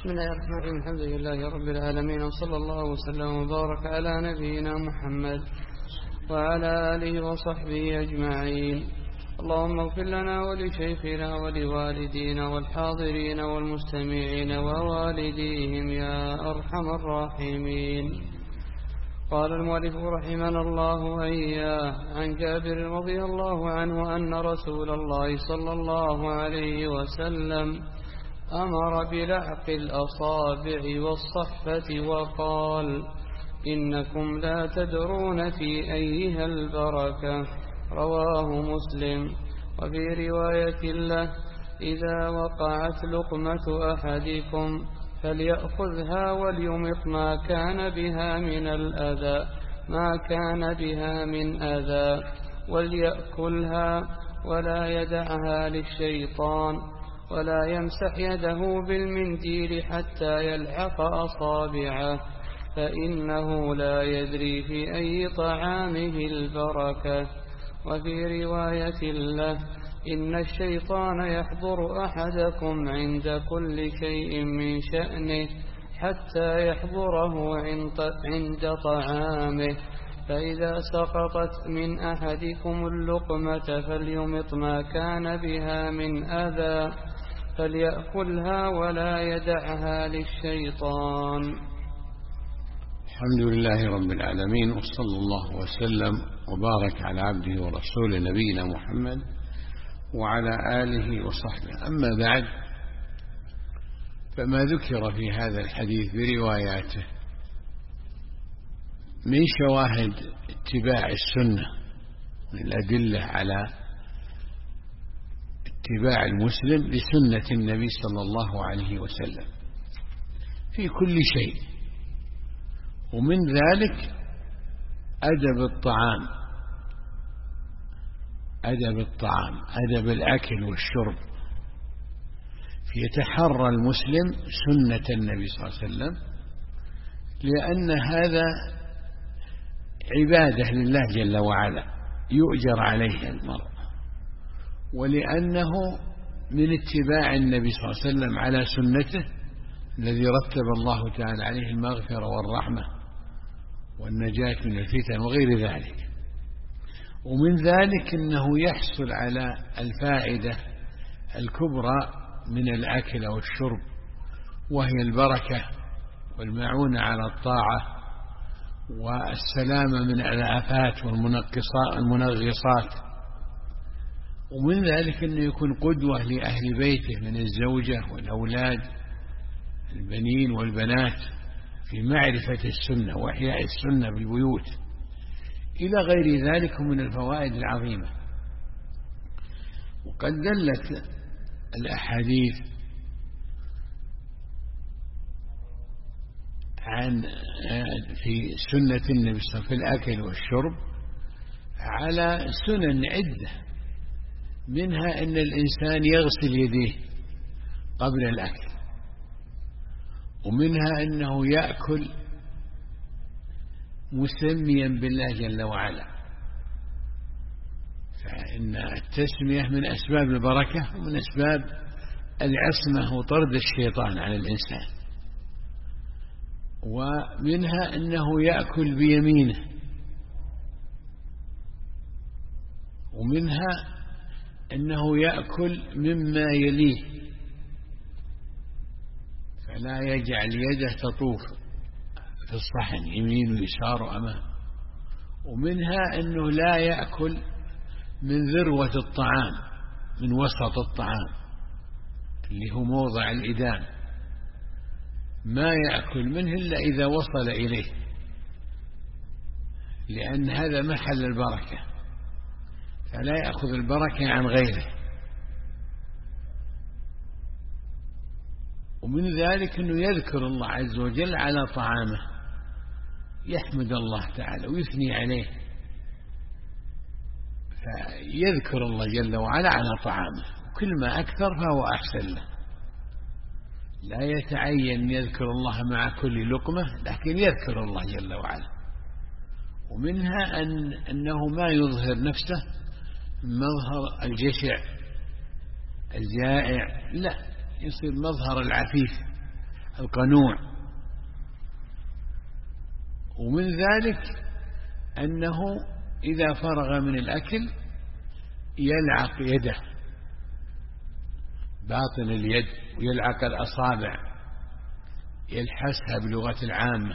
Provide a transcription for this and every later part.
بسم الله الرحمن الرحيم. الحمد لله رب العالمين، وصلى الله وسلم وبارك على نبينا محمد وعلى آله وصحبه أجمعين. اللهم اغفر لنا ولشيخنا ولوالدينا والحاضرين والمستمعين ووالديهم يا أرحم الراحمين. قال المؤلف رحمنا الله وإياه عن جابر رضي الله عنه أن رسول الله صلى الله عليه وسلم أمر بلعق الأصابع والصحفة وقال: إنكم لا تدرون في أيها البركة. رواه مسلم. وفي رواية له: إذا وقعت لقمة أحدكم فليأخذها وليمط ما كان بها من أذى وليأكلها ولا يدعها للشيطان، ولا يمسح يده بالمنديل حتى يلحق أصابعه، فإنه لا يدري في أي طعامه البركة. وفي رواية له: إن الشيطان يحضر أحدكم عند كل شيء من شأنه حتى يحضره عند طعامه، فإذا سقطت من أحدكم اللقمة فليمط ما كان بها من أذى فليأكلها ولا يدعها للشيطان. الحمد لله رب العالمين، وصلى الله وسلم وبارك على عبده ورسوله نبينا محمد وعلى آله وصحبه. أما بعد، فما ذكر في هذا الحديث برواياته من شواهد اتباع السنة من الأدلة على اتباع المسلم لسنة النبي صلى الله عليه وسلم في كل شيء، ومن ذلك أدب الأكل والشرب. فيتحرى المسلم سنة النبي صلى الله عليه وسلم، لأن هذا عبادة لله جل وعلا يؤجر عليها المرء، ولأنه من اتباع النبي صلى الله عليه وسلم على سنته الذي رتب الله تعالى عليه المغفرة والرحمة والنجاة من الفتن وغير ذلك. ومن ذلك أنه يحصل على الفائدة الكبرى من الأكل والشرب، وهي البركة والمعونة على الطاعة والسلامة من الآفات والمنغصات. ومن ذلك أنه يكون قدوة لأهل بيته من الزوجة والأولاد البنين والبنات في معرفة السنة وإحياء السنة بالبيوت، إلى غير ذلك من الفوائد العظيمة. وقد دلت الأحاديث عن في سنة النبي صلى الله عليه وسلم في الأكل والشرب على سنن عدة، منها أن الإنسان يغسل يديه قبل الأكل، ومنها أنه يأكل مسميا بالله جل وعلا، فإن التسمية من أسباب البركة ومن أسباب العصمة وطرد الشيطان عن الإنسان. ومنها أنه يأكل بيمينه، ومنها أنه يأكل مما يليه، فلا يجعل يده تطوف في الصحن يمين ويسار وأمام. ومنها أنه لا يأكل من ذروة الطعام، من وسط الطعام اللي هو موضع الإدام، ما يأكل منه إلا إذا وصل إليه، لأن هذا محل البركة، فلا يأخذ البركة عن غيره. ومن ذلك أنه يذكر الله عز وجل على طعامه، يحمد الله تعالى ويثني عليه، فيذكر الله جل وعلا على طعامه، وكل ما أكثر فهو أحسن له. لا يتعين يذكر الله مع كل لقمة، لكن يذكر الله جل وعلا. ومنها أنه ما يظهر نفسه مظهر الجشع الجائع، لا، يصير مظهر العفيف القنوع. ومن ذلك أنه إذا فرغ من الأكل يلعق يده، باطن اليد، ويلعق الأصابع، يلحسها بلغة العامة.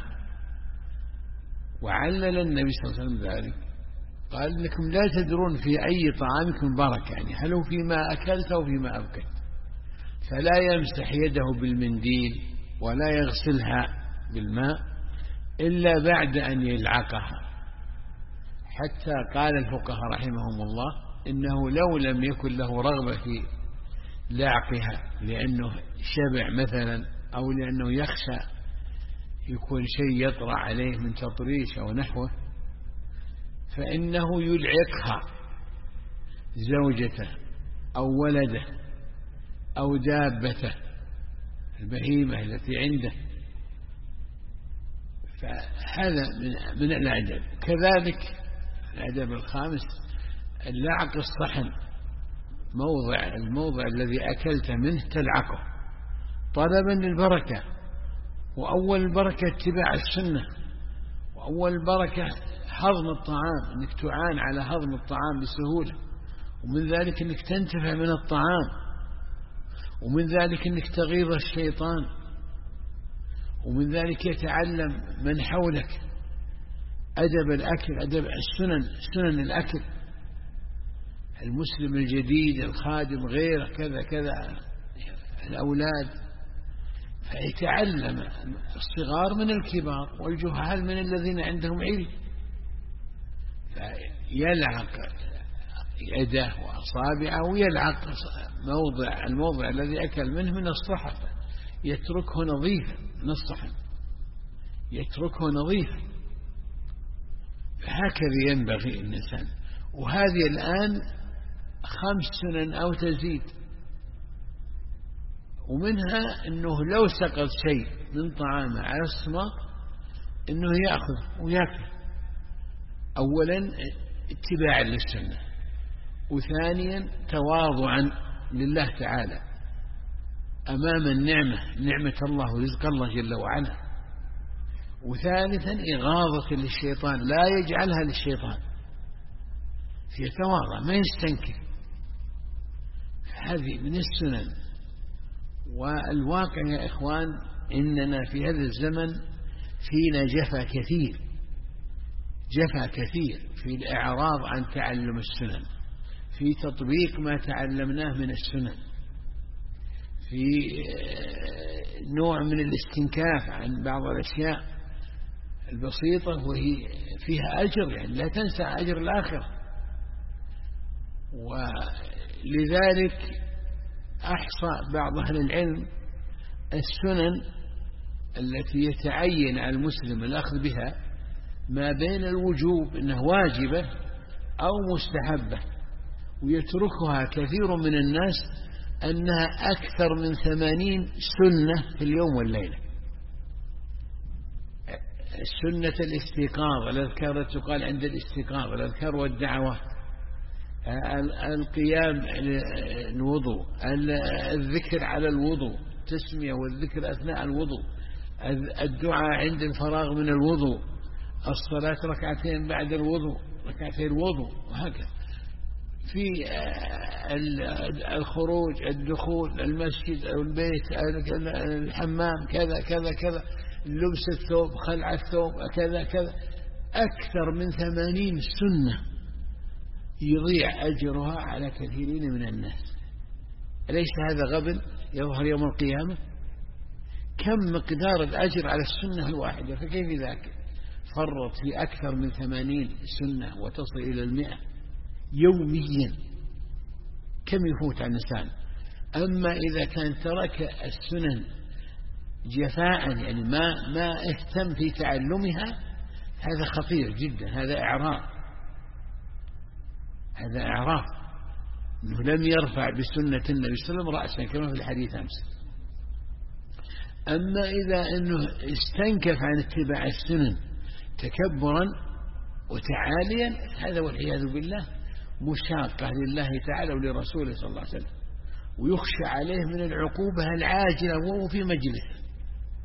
وعلل النبي صلى الله عليه وسلم ذلك، قال إنكم لا تدرون في أي طعامكم بركة، يعني هل هو فيما أكلت أو فيما أبكت. فلا يمسح يده بالمنديل ولا يغسلها بالماء إلا بعد أن يلعقها. حتى قال الفقهاء رحمهم الله إنه لو لم يكن له رغبة في لعقها لأنه شبع مثلا، أو لأنه يخشى يكون شيء يطرأ عليه من تطريش أو نحوه، فإنه يلعقها زوجته أو ولده أو دابته البهيمة التي عنده. فهذا من الأدب. كذلك الأدب الخامس اللعق الصحن، الموضع الذي أكلت منه تلعقه طلبا للبركة. وأول البركة اتباع السنة، وأول البركة هضم الطعام، أنك تعان على هضم الطعام بسهولة، ومن ذلك أنك تنتفع من الطعام، ومن ذلك أنك تغيظ الشيطان، ومن ذلك يتعلم من حولك أدب الأكل، أدب سنن الأكل. المسلم الجديد الخادم غيره كذا كذا، الأولاد، فيتعلم الصغار من الكبار والجهال من الذين عندهم علم. فيلعق يده وأصابعه ويلعق الموضع الذي أكل منه من الصحفة، يتركه نظيفا من الصحن، يتركه نظيفا. هكذا ينبغي الإنسان. وهذه الآن 5 سنن أو تزيد، ومنها أنه لو سقط شيء من طعامه على الصماغ أنه يأخذ ويأكل. أولا اتباعا للسنة، وثانيا تواضعا لله تعالى أمام نعمة الله ورزق الله جل وعلا، وثالثا إغاظة للشيطان، لا يجعلها للشيطان، يتواضع ما يستنكر. هذه من السنن. والواقع يا إخوان إننا في هذا الزمن فينا جفا كثير في الإعراض عن تعلم السنن، في تطبيق ما تعلمناه من السنن، في نوع من الاستنكاف عن بعض الأشياء البسيطة وهي فيها أجر، يعني لا تنسى أجر الآخرة. ولذلك أحصى بعض أهل العلم السنن التي يتعين على المسلم الأخذ بها ما بين الوجوب أنه واجبة أو مستحبة، ويتركها كثير من الناس أنها أكثر من 80 سنة في اليوم والليلة. السنة الاستيقاظ، الأذكار التي تقال عند الاستيقاظ، الأذكار والدعوات، القيام الوضوء، الذكر على الوضوء، التسمية والذكر أثناء الوضوء، الدعاء عند الفراغ من الوضوء، الصلاة ركعتين بعد الوضوء، ركعتين الوضوء، وهكذا. في الخروج، الدخول المسجد أو البيت، الحمام، كذا كذا كذا، لبس الثوب، خلع الثوب، كذا كذا، أكثر من 80 سنة يضيع أجرها على كثيرين من الناس. أليس هذا غبن يظهر يوم القيامة؟ كم مقدار الأجر على السنة الواحدة؟ فكيف ذاك فرط في أكثر من 80 سنة وتصل إلى 100 يوميا؟ كم يفوت على الإنسان؟ أما إذا كان ترك السنن جفاء، يعني ما اهتم في تعلمها، هذا خطير جدا، هذا إعراض، أنه لم يرفع بسنة النبي صلى الله عليه وسلم رأسا كما في الحديث أمس. أما إذا أنه استنكف عن اتباع السنن تكبرا وتعاليا، هذا والعياذ بالله مشاقة لله تعالى ولرسوله صلى الله عليه وسلم، ويخشى عليه من العقوبة العاجلة وهو في مجلس.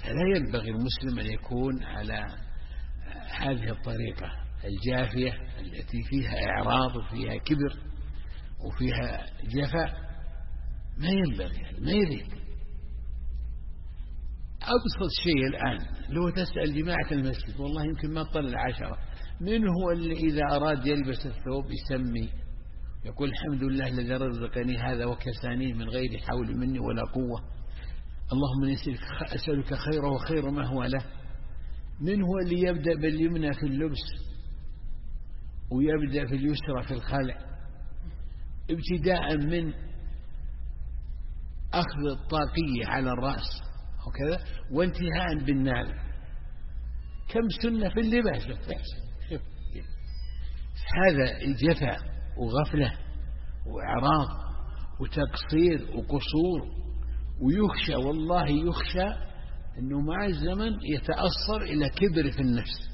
فلا ينبغي المسلم أن يكون على هذه الطريقة الجافية التي فيها إعراض وفيها كبر وفيها جفاء. ما ينبغي، ما يليق. أبسط شيء الآن لو تسأل جماعة المسجد، والله يمكن ما تطلع 10، من هو اللي إذا أراد يلبس الثوب يسمي يقول الحمد لله الذي رزقني هذا وكسانيه من غير حول مني ولا قوة، اللهم أسألك خيره وخير ما هو له؟ من هو اللي يبدأ باليمنى في اللبس ويبدأ في اليسرى في الخلع، ابتداء من أخذ الطاقية على الرأس وكذا وانتهاء بالنعل؟ كم سنة في اللباس. هذا جفاء وغفلة وإعراض وتقصير وقصور، ويخشى والله يخشى أنه مع الزمن يتأثر إلى كبر في النفس.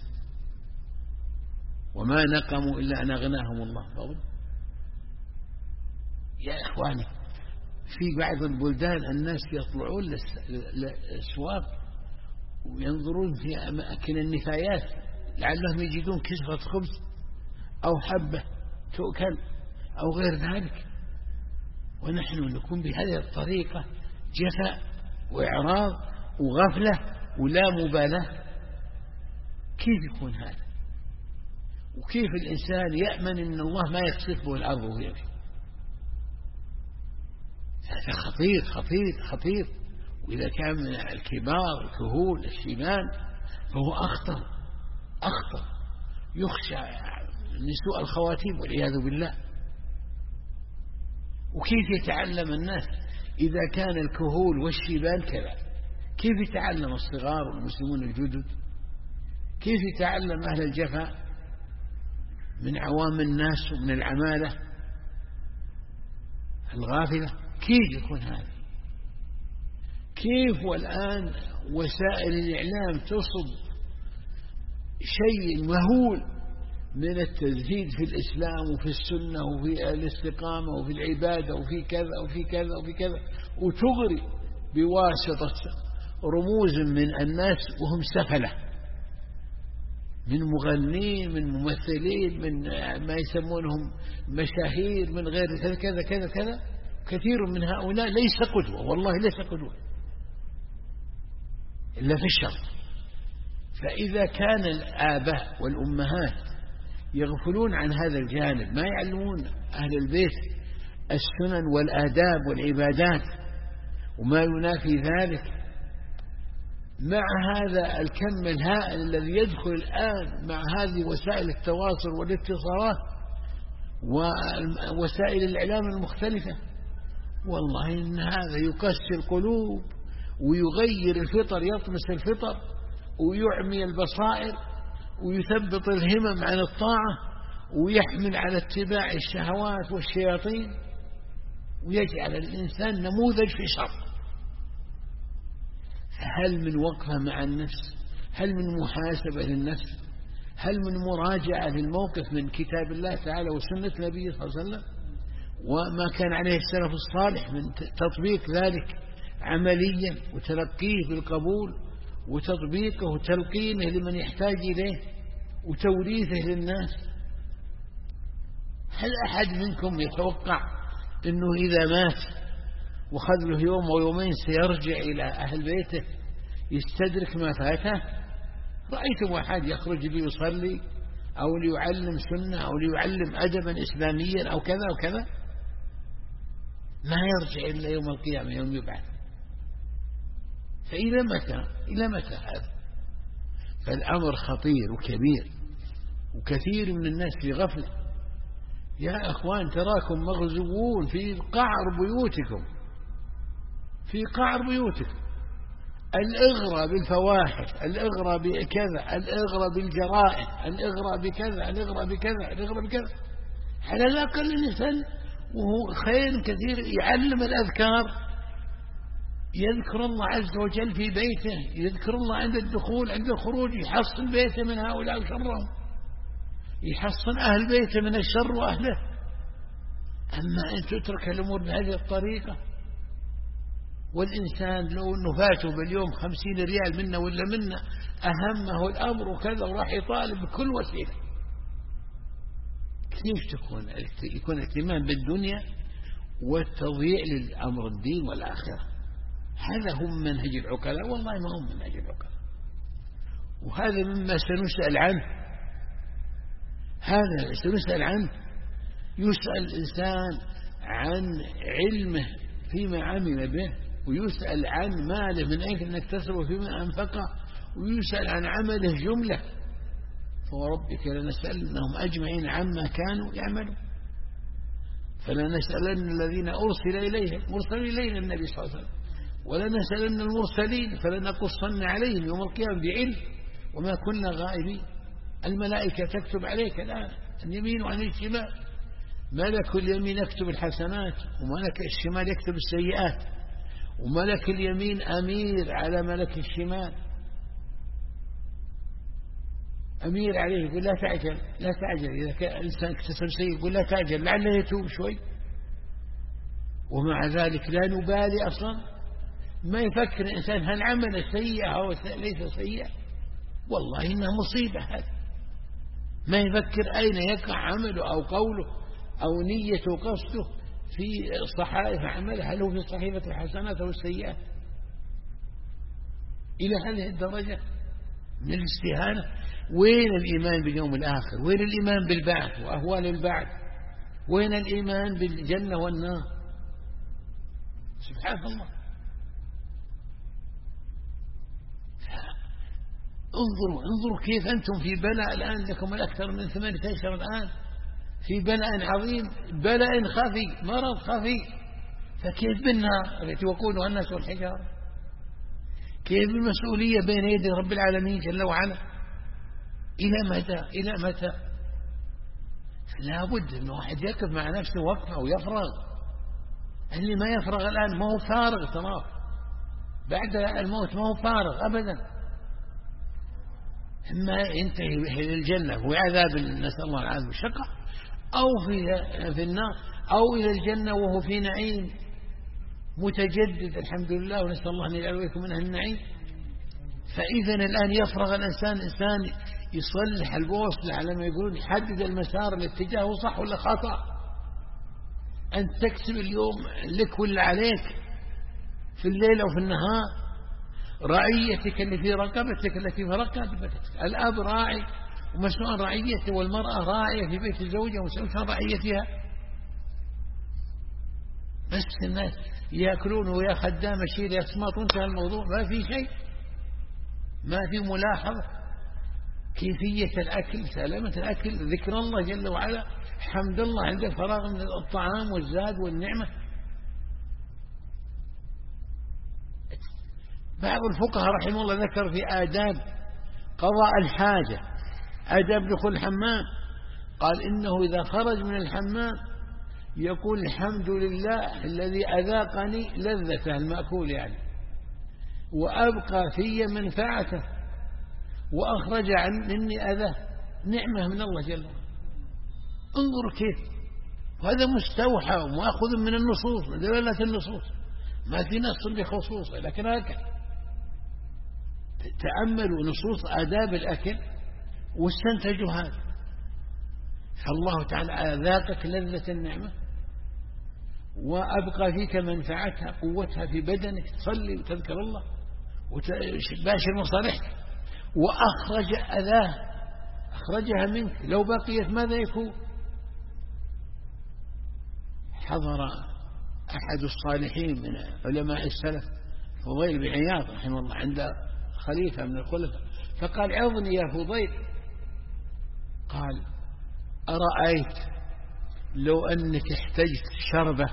وما نقموا إلا أن أغناهم الله فضل. يا إخواني، في بعض البلدان الناس يطلعون للأسواق وينظرون في أماكن النفايات لعلهم يجدون كسرة خبز أو حبة تؤكل أو غير ذلك، ونحن نكون بهذه الطريقة جفاء وإعراض وغفلة ولا مبالاة. كيف يكون هذا؟ وكيف الإنسان يأمن أن الله ما يخسف به الأرض ويمشي؟ هذا خطير خطير خطير. وإذا كان من الكبار الكهول الشيبان فهو أخطر أخطر، يخشى من سوء الخواتيم والعياذ بالله. وكيف يتعلم الناس إذا كان الكهول والشيبان كذا؟ كيف يتعلم الصغار والمسلمون الجدد؟ كيف يتعلم أهل الجفا من عوام الناس ومن العمالة الغافلة؟ كيف يكون هذا؟ كيف والآن وسائل الإعلام تصب شيء مهول من التزهيد في الإسلام وفي السنة وفي الاستقامة وفي العبادة وفي كذا وفي كذا وفي كذا، وتغري بواسطة رموز من الناس وهم سفلة، من مغنين من ممثلين من ما يسمونهم مشاهير من غير كذا كذا كذا. كثير من هؤلاء ليس قدوة، والله ليس قدوة إلا في الشر. فإذا كان الآباء والأمهات يغفلون عن هذا الجانب، ما يعلمون أهل البيت السنن والآداب والعبادات وما ينافي ذلك، مع هذا الكم الهائل الذي يدخل الآن مع هذه وسائل التواصل والاتصالات ووسائل الإعلام المختلفة، والله إن هذا يقسي القلوب ويغير الفطر، يطمس الفطر ويعمي البصائر ويثبط الهمم عن الطاعة ويحمل على اتباع الشهوات والشياطين ويجعل الإنسان نموذج في شر. هل من وقفة مع النفس؟ هل من محاسبة للنفس؟ هل من مراجعة للموقف من كتاب الله تعالى وسنة نبيه صلى الله عليه وسلم وما كان عليه السلف الصالح من تطبيق ذلك عمليا وتلقيه بالقبول وتطبيقه وتلقينه لمن يحتاج إليه وتوريثه للناس؟ هل أحد منكم يتوقع أنه إذا مات وخذ له يوم ويومين سيرجع إلى أهل بيته يستدرك ما فاته؟ رأيتم أحد يخرج ليصلي أو ليعلم سنة أو ليعلم أدبا إسلاميا أو كذا وكذا؟ ما يرجع إلا يوم القيامة يوم يبعث. فإلى متى؟ إلى متى هذا؟ فالأمر خطير وكبير، وكثير من الناس في غفلة. يا أخوان تراكم مغزوون في قعر بيوتكم، في قعر بيوتكم. الإغرى بالفواحش، الإغرى بكذا، الإغرى بالجرائم، الإغرى بكذا، الإغرى بكذا، الإغرى بكذا. على الأقل الإنسان وهو خير كثير يعلم الأذكار، يذكر الله عز وجل في بيته، يذكر الله عند الدخول عند الخروج، يحصن بيته من هؤلاء وشرهم، يحصن أهل بيته من الشر وأهله. أما أن تترك الأمور بهذه الطريقة والإنسان لو أنه فاته باليوم 50 ريال منا ولا منا أهمه الأمر وكذا وراح يطالب بكل وسيلة. كيف يكون اهتمام بالدنيا والتضييع للأمر الدين والآخرة؟ هذا هو منهج العقلاء، والله ما هو منهج العقلاء. وهذا مما سنسأل عنه، هذا سنسأل عنه. يسأل الإنسان عن علمه فيما عمل به، ويسأل عن ماله من أين اكتسبه فيما أنفقه، ويسأل عن عمله جملة. فوربك لنسألنهم أجمعين عما كانوا يعملون. فلنسألن الذين أرسل إليهم، مرسل إلينا النبي صلى الله عليه وسلم، ولنسألن المرسلين فلنقصن عليهم يوم القيامة بعلم وما كنا غائبين. الملائكة تكتب عليك الآن عن اليمين وعن الشمال، ملك اليمين يكتب الحسنات وملك الشمال يكتب السيئات، وملك اليمين أمير على ملك الشمال، أمير عليه يقول لا تعجل لا تعجل. إذا كان الإنسان اكتسب سيء يقول لا تعجل لعله يتوب شوي، ومع ذلك لا نبالي أصلا. ما يفكر الإنسان هل عمل سيئة أو ليس سيئة، والله إنها مصيبة هذا. ما يفكر أين يقع عمله أو قوله أو نيته وقصده في صحائف عمله، هل هو في صحيفة الحسنات أو السيئات؟ إلى هذه الدرجة من الاستهانة. وين الإيمان باليوم الآخر؟ وين الإيمان بالبعث وأهوال البعث؟ وين الإيمان بالجنة والنار؟ سبحان الله. انظروا كيف أنتم في بلاء الآن، لكم الأكثر من 18 الآن في بلاء عظيم، بلاء خفي، مرض خفي. فكيف بالنار التي وقودها الناس والحجارة؟ كيف المسؤولية بين يدي رب العالمين جل وعلا؟ إلى متى؟ إلى متى؟ لا بد أن واحد يقف مع نفسه وقفة ويفرغ. اللي ما يفرغ الآن ما هو فارغ، تراه بعد الموت ما هو فارغ أبدا. إما ينتهي إلى الجنة وعذاب نسأل الله العافية والشقاء، أو في النار، أو إلى الجنة وهو في نعيم متجدد الحمد لله، ونسأل الله أن يجعلكم من أهل النعيم. فإذا الآن يفرغ الإنسان، إنسان يصلح البوصلة على ما يقولون، يحدد المسار الاتجاه صح ولا خطأ. أن تكسب اليوم لك ولا عليك، في الليل أو في النهار، رعيتك اللي في رقبتك التي في رقبتك. الأب راعي ومسؤول عن رعيته، والمرأة راعية في بيت الزوجة ومسؤول عن رعيتها. بس الناس يأكلون ويا خدام شيل يسمط وانتهى الموضوع، ما في شيء، ما في ملاحظة كيفية الأكل، سلامة الأكل، ذكر الله جل وعلا، حمد الله عند فراغ من الطعام والزاد والنعمة. بعض الفقهاء رحمه الله ذكر في آداب قضاء الحاجة، آداب دخول الحمام، قال إنه إذا خرج من الحمام يقول الحمد لله الذي أذاقني لذته المأكول يعني، وأبقى في منفعته، وأخرج مني أذاه، نعمة من الله جل وعلا. انظروا كيف، وهذا مستوحى ومأخذ من النصوص، دلالة النصوص، ما في نص بخصوصه، لكن هكذا تأملوا نصوص آداب الأكل واستنتجوا هذا. فالله تعالى أذاقك لذة النعمة، وأبقى فيك منفعتها، قوتها في بدنك، تصلي وتذكر الله وتباشر مصالحك، وأخرج أذاه، أخرجها منك، لو بقيت ماذا يكون؟ حضر أحد الصالحين من علماء السلف فضيل بن عياض رحمه الله عند خليفة من الخلفاء، فقال عظني يا فضيل، قال أرأيت لو أنك احتجت شربة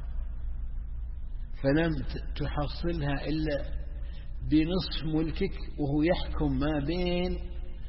فلم تحصلها إلا بنصف ملكك، وهو يحكم ما بين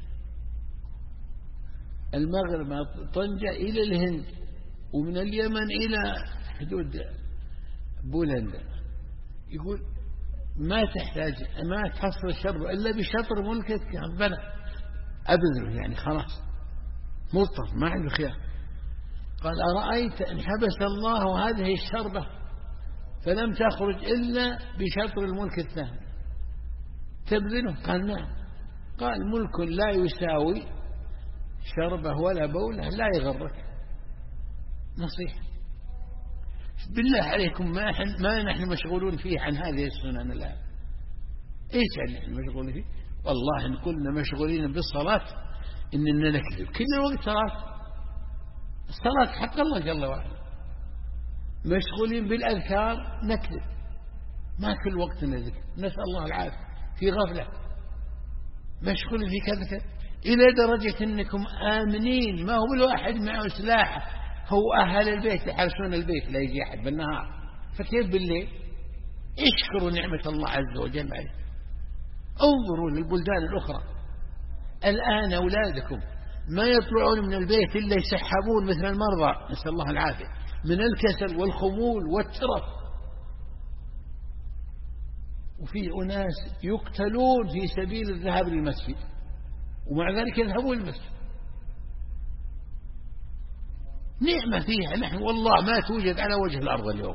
المغرب طنجة إلى الهند، ومن اليمن إلى حدود بولندا، يقول ما تحتاج، ما تحصل الشرب إلا بشطر ملكك، بلى أبذله يعني خلاص مضطر ما عنده خيار. قال أرأيت إن حبس الله هذه الشربة فلم تخرج إلا بشطر الملك الثاني تبذله؟ قال نعم. قال ملك لا يساوي شربه ولا بوله لا يغرك. نصيحة بالله عليكم، ما نحن مشغولون فيه عن هذه السنن الآن. إيش اللي نحن مشغولين فيه؟ والله إن كنا مشغولين بالصلاة إننا نكذب كل الوقت. الصلاة حق الله جل وعلا. مشغولين بالأذكار نكذب، ما كل وقت نذكر، نسأل الله العافية، في غفلة. مشغولين في كذا إلى درجة أنكم آمنين ما هو بالواحد معه سلاح، هو أهل البيت يحرسون البيت لا يجي أحد بالنهار، فكيف بالليل؟ اشكروا نعمة الله عز وجل عليه. انظروا للبلدان الأخرى الآن أولادكم ما يطلعون من البيت إلا يسحبون مثل المرضى، نسأل الله العافية، من الكسل والخمول والترف. وفي أناس يقتلون في سبيل الذهاب للمسجد ومع ذلك يذهبون للمسجد. نعمة فيها نحن والله ما توجد على وجه الأرض اليوم،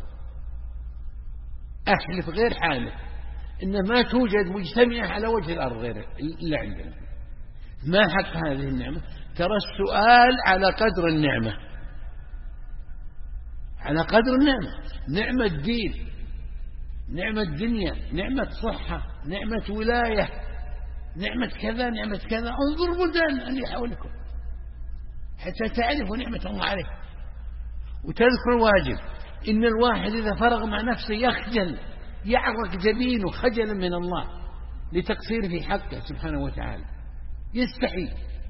أحلف غير حالف إن ما توجد مجتمعة على وجه الأرض غير اللي عندنا. ما حق هذه النعمة؟ ترى السؤال على قدر النعمة، على قدر النعمة. نعمة دين، نعمة دنيا، نعمة صحة، نعمة ولاية، نعمة كذا، نعمة كذا. انظروا بلدان اللي حولكم حتى تعرفوا نعمة الله عليه وتذكروا الواجب. إن الواحد إذا فرغ مع نفسه يخجل، يعرق جبينه خجلا من الله لتقصير في حقه سبحانه وتعالى، يستحي،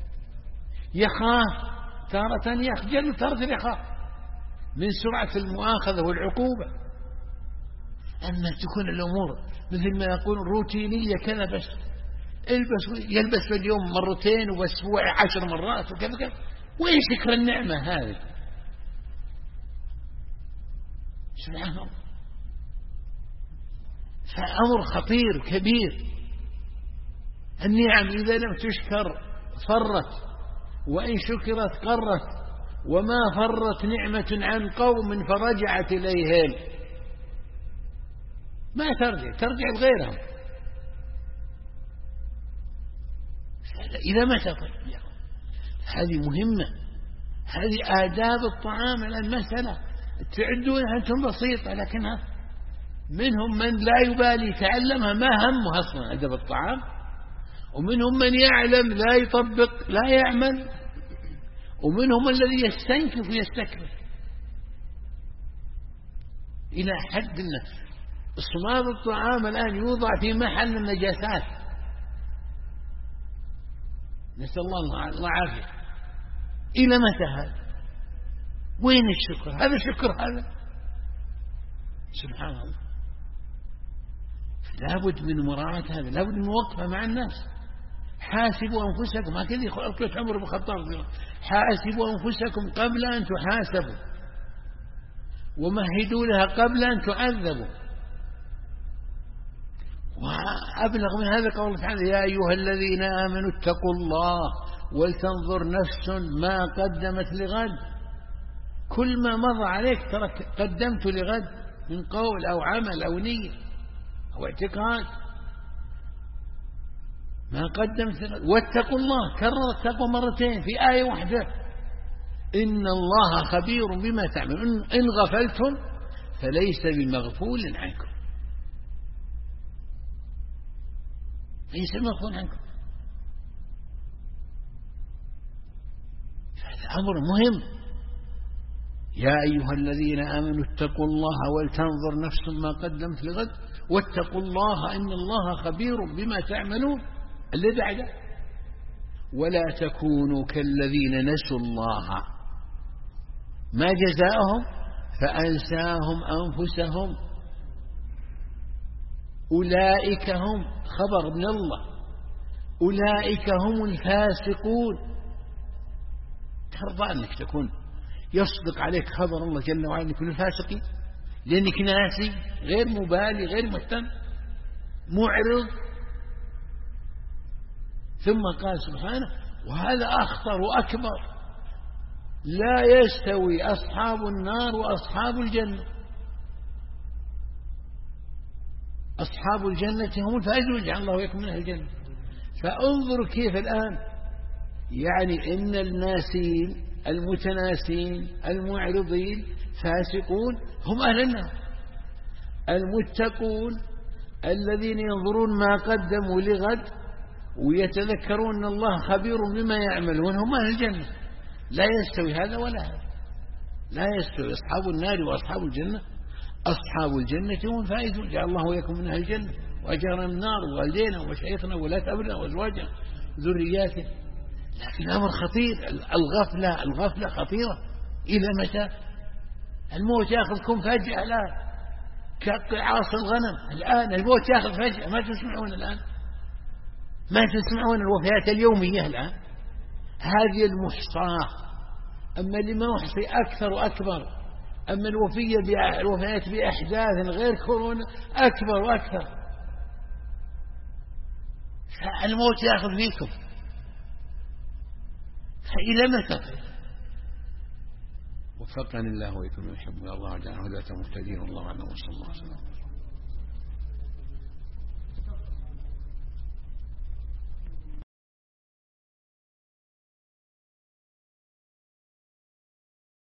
يخاف، تارة يخجل وتارة يخاف من سرعة المؤاخذة والعقوبة. أما تكون الأمور مثل ما يقول روتينية كذا، بس يلبس في اليوم مرتين وبأسبوع 10 مرات وكذا كذا، وين شكر النعمة هذه؟ سبحان الله. فأمر خطير كبير. النعم إذا لم تشكر فرت، وإن شكرت قرت، وما فرت نعمة عن قوم فرجعت إليهم، ما ترجع لغيرهم. إذا متى طيب؟ هذه مهمة، هذه آداب الطعام. المسألة تعدونها أنتم بسيطة، لكنها منهم من لا يبالي تعلمها ما همه أصلا أدب الطعام، ومنهم من يعلم لا يطبق لا يعمل، ومنهم الذي يستنكف ويستكبر إلى حد إصماد الطعام الآن يوضع في محل النجاسات، نسأل الله العافية. إلى متى هذا؟ وين الشكر؟ هذا شكر هذا؟ سبحان الله. لابد من مراعاة هذا، لابد من وقفة مع الناس. حاسبوا أنفسكم، هكذا يقول عمر بن الخطاب، حاسبوا أنفسكم قبل أن تحاسبوا، ومهدوا لها قبل أن تعذبوا. وأبلغ من هذا قول تعالى: يا أيها الذين آمنوا اتقوا الله ولتنظر نفس ما قدمت لغد. كل ما مضى عليك ترى قدمت لغد من قول أو عمل أو نية أو اعتقاد، ما قدمت لغد. واتقوا الله، كرر التقوى مرتين في آية واحدة: إن الله خبير بما تعملون. إن غفلتم فليس بمغفول عنكم، ليس بمغفول عنكم. هذا أمر مهم. يا أيها الذين آمنوا اتقوا الله ولتنظر نفس ما قدمت لغد واتقوا الله إن الله خبير بما تعملون. اللي بعده: ولا تكونوا كالذين نسوا الله. ما جزاؤهم؟ فأنساهم أنفسهم أولئك هم، خبر من الله، أولئك هم الفاسقون. ترضى أنك تكون يصدق عليك خبر الله جل وعلا أنك من فاسقين لأنك ناسي، غير مبالي، غير مهتم، معرض؟ ثم قال سبحانه: وهذا أخطر وأكبر: لا يستوي أصحاب النار وأصحاب الجنة. أصحاب الجنة هم الفائزون، جعل الله وإياكم من أهل الجنة. فانظروا كيف الآن يعني إن الناسين المتناسين المعرضين فاسقون هم أهل النار. المتقون الذين ينظرون ما قدموا لغد ويتذكرون أن الله خبير بما يعملون هم أهل الجنة. لا يستوي هذا ولا هذا، لا يستوي أصحاب النار وأصحاب الجنة. أصحاب الجنة هم الفائزون، جعل الله وإياكم من أهل الجنة وأجارنا من النار ووالدينا ومشايخنا وولاة أمرنا وأزواجنا ذرياتنا. لكن أمر خطير، الغفلة خطيرة. إلى متى؟ الموت يأخذكم فجأة الآن كقعاص الغنم. الآن الموت يأخذ فجأة، ما تسمعون الآن، ما تسمعون الوفيات اليومية الآن. هذه المحصاة. أما اللي ما يحصي أكثر وأكبر. أما الوفيات بأحداث غير كورونا أكبر وأكثر. الموت يأخذ فيكم فإلى متى؟ وفقني الله وإياكم يحبنا الله وجعلنا هداة مهتدين والله أعلم وصلى الله عليه وسلم.